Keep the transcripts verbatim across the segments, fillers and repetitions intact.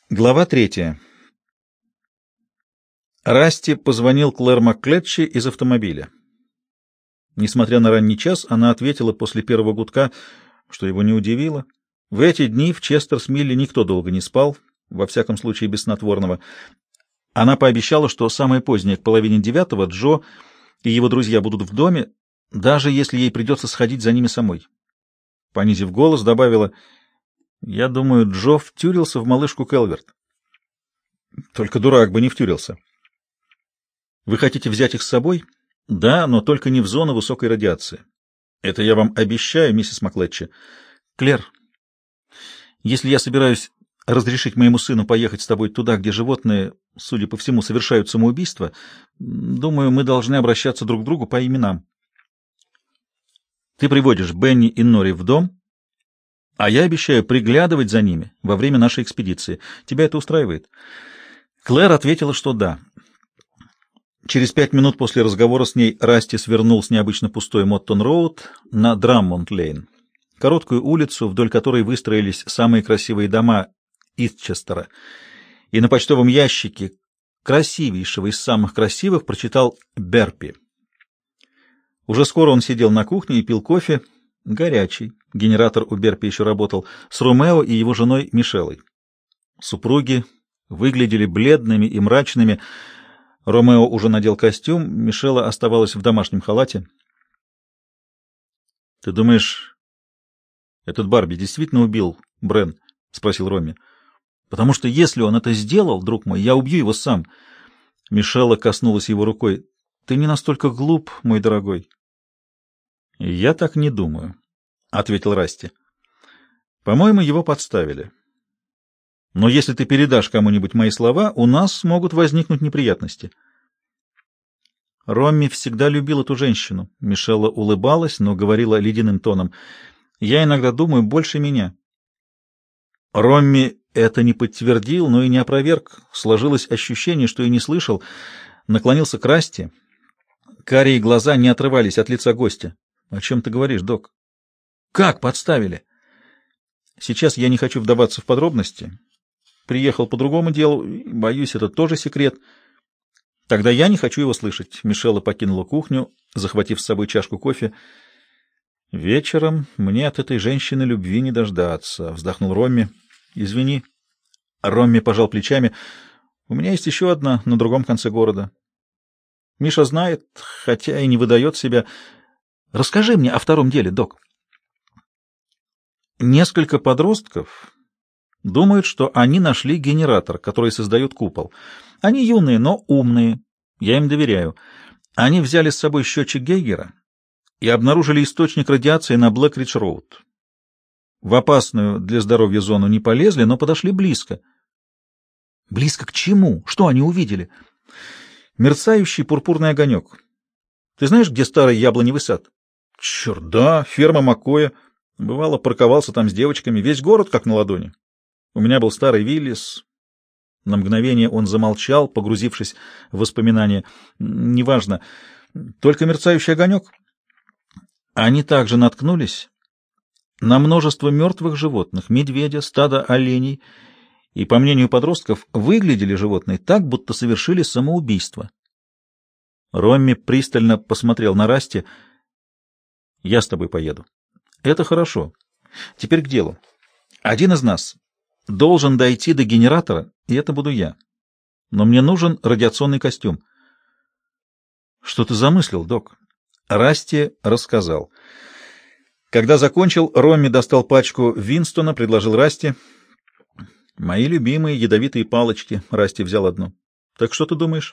Глава третья. Расти позвонил Клэр МакКлетчи из автомобиля. Несмотря на ранний час, она ответила после первого гудка, что его не удивило. В эти дни в Честерс-Милле никто долго не спал, во всяком случае без снотворного. Она пообещала, что самое позднее, к половине девятого, Джо и его друзья будут в доме, даже если ей придется сходить за ними самой. Понизив голос, добавила: «Я думаю, Джо втюрился в малышку Келверт». «Только дурак бы не втюрился». «Вы хотите взять их с собой?» «Да, но только не в зону высокой радиации. Это я вам обещаю, миссис МакКлетчи». «Клэр, если я собираюсь разрешить моему сыну поехать с тобой туда, где животные, судя по всему, совершают самоубийство, думаю, мы должны обращаться друг к другу по именам. Ты приводишь Бенни и Нори в дом, а я обещаю приглядывать за ними во время нашей экспедиции. Тебя это устраивает?» Клэр ответила, что да. Через пять минут после разговора с ней Расти свернул с необычно пустой Моттон-Роуд на Драммонд-Лейн, короткую улицу, вдоль которой выстроились самые красивые дома Истчестера, и на почтовом ящике красивейшего из самых красивых прочитал «Берпи». Уже скоро он сидел на кухне и пил кофе, горячий, генератор у Берпи еще работал, с Ромео и его женой Мишелой. Супруги выглядели бледными и мрачными. Ромео уже надел костюм, Мишела оставалась в домашнем халате. — Ты думаешь, этот Барби действительно убил Брен? — спросил Ромми. — Потому что если он это сделал, друг мой, я убью его сам. Мишела коснулась его рукой. — Ты не настолько глуп, мой дорогой. — Я так не думаю, — ответил Расти. — По-моему, его подставили. Но если ты передашь кому-нибудь мои слова, у нас могут возникнуть неприятности. Ромми всегда любил эту женщину. Мишела улыбалась, но говорила ледяным тоном. Я иногда думаю, больше меня. Ромми это не подтвердил, но и не опроверг. Сложилось ощущение, что и не слышал. Наклонился к Расти. Карие глаза не отрывались от лица гостя. — О чем ты говоришь, док? — Как подставили? — Сейчас я не хочу вдаваться в подробности. Приехал по другому делу, боюсь, это тоже секрет. Тогда я не хочу его слышать. Мишела покинула кухню, захватив с собой чашку кофе. Вечером мне от этой женщины любви не дождаться, вздохнул Ромми. Извини. Ромми пожал плечами. У меня есть еще одна на другом конце города. Миша знает, хотя и не выдает себя. Расскажи мне о втором деле, док. Несколько подростков думают, что они нашли генератор, который создает купол. Они юные, но умные. Я им доверяю. Они взяли с собой счетчик Гейгера и обнаружили источник радиации на Блэкридж-Роуд. В опасную для здоровья зону не полезли, но подошли близко. Близко к чему? Что они увидели? Мерцающий пурпурный огонек. Ты знаешь, где старый яблоневый сад? Черт, да, ферма Маккоя. Бывало, парковался там с девочками. Весь город как на ладони. У меня был старый Виллис. На мгновение он замолчал, погрузившись в воспоминания. Неважно. Только мерцающий огонек. Они также наткнулись на множество мертвых животных, медведя, стадо оленей, и, по мнению подростков, выглядели животные так, будто совершили самоубийство. Ромми пристально посмотрел на Расти. «Я с тобой поеду». «Это хорошо. Теперь к делу. Один из нас должен дойти до генератора, и это буду я. Но мне нужен радиационный костюм». «Что ты замыслил, док?» Расти рассказал. Когда закончил, Ромми достал пачку Винстона, предложил Расти. «Мои любимые ядовитые палочки». Расти взял одну. «Так что ты думаешь?»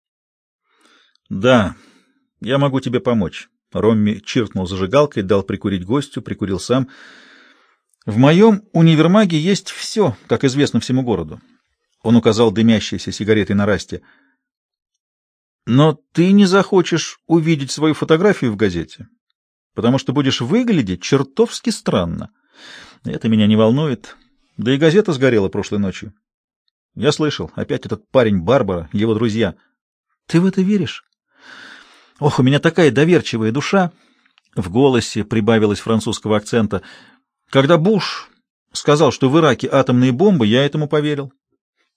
«Да, я могу тебе помочь». Ромми чиркнул зажигалкой, дал прикурить гостю, прикурил сам. «В моем универмаге есть все, как известно всему городу». Он указал дымящейся сигаретой на Расти. «Но ты не захочешь увидеть свою фотографию в газете, потому что будешь выглядеть чертовски странно. Это меня не волнует. Да и газета сгорела прошлой ночью». «Я слышал. Опять этот парень Барбара, его друзья». «Ты в это веришь?» «Ох, у меня такая доверчивая душа!» В голосе прибавилось французского акцента. «Когда Буш сказал, что в Ираке атомные бомбы, я этому поверил.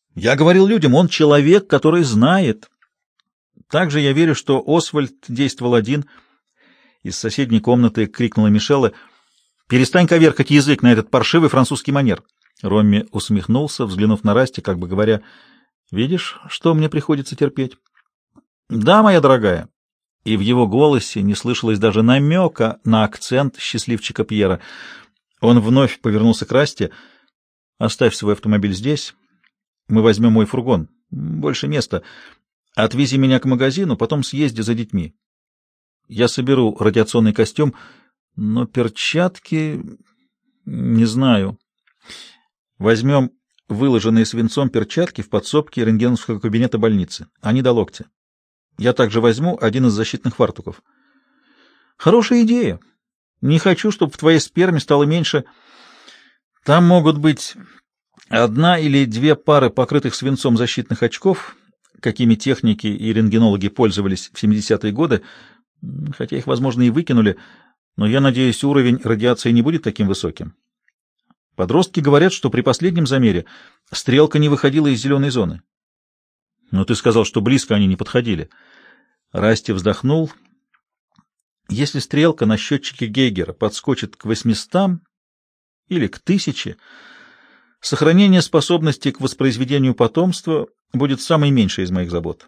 Я говорил людям, он человек, который знает. Также я верю, что Освальд действовал один. Из соседней комнаты крикнула Мишелла: «Перестань коверкать язык на этот паршивый французский манер!» Ромми усмехнулся, взглянув на Расти, как бы говоря: «Видишь, что мне приходится терпеть?» «Да, моя дорогая». И в его голосе не слышалось даже намека на акцент счастливчика Пьера. Он вновь повернулся к Расти: «Оставь свой автомобиль здесь. Мы возьмем мой фургон. Больше места. Отвези меня к магазину, потом съезди за детьми. Я соберу радиационный костюм, но перчатки... не знаю. Возьмем выложенные свинцом перчатки в подсобке рентгеновского кабинета больницы. Они до локтя. Я также возьму один из защитных фартуков». «Хорошая идея. Не хочу, чтобы в твоей сперме стало меньше. Там могут быть одна или две пары покрытых свинцом защитных очков, какими техники и рентгенологи пользовались в семидесятые годы, хотя их, возможно, и выкинули, но я надеюсь, уровень радиации не будет таким высоким. Подростки говорят, что при последнем замере стрелка не выходила из зеленой зоны». «Но ты сказал, что близко они не подходили». Расти вздохнул. «Если стрелка на счетчике Гейгера подскочит к восьмистам или к тысяче, сохранение способности к воспроизведению потомства будет самой меньшей из моих забот».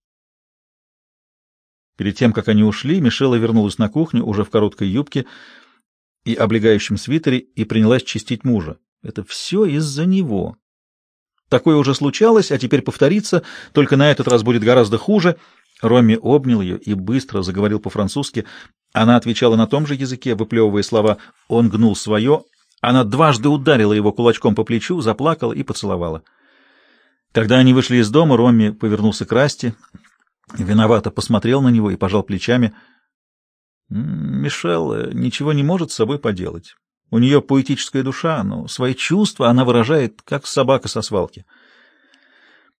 Перед тем, как они ушли, Мишелла вернулась на кухню уже в короткой юбке и облегающем свитере и принялась чистить мужа. Это все из-за него. Такое уже случалось, а теперь повторится, только на этот раз будет гораздо хуже. Ромми обнял ее и быстро заговорил по-французски. Она отвечала на том же языке, выплевывая слова. Он гнул свое. Она дважды ударила его кулачком по плечу, заплакала и поцеловала. Когда они вышли из дома, Ромми повернулся к Расти, виновато посмотрел на него и пожал плечами. «Мишелла ничего не может с собой поделать. У нее поэтическая душа, но свои чувства она выражает, как собака со свалки.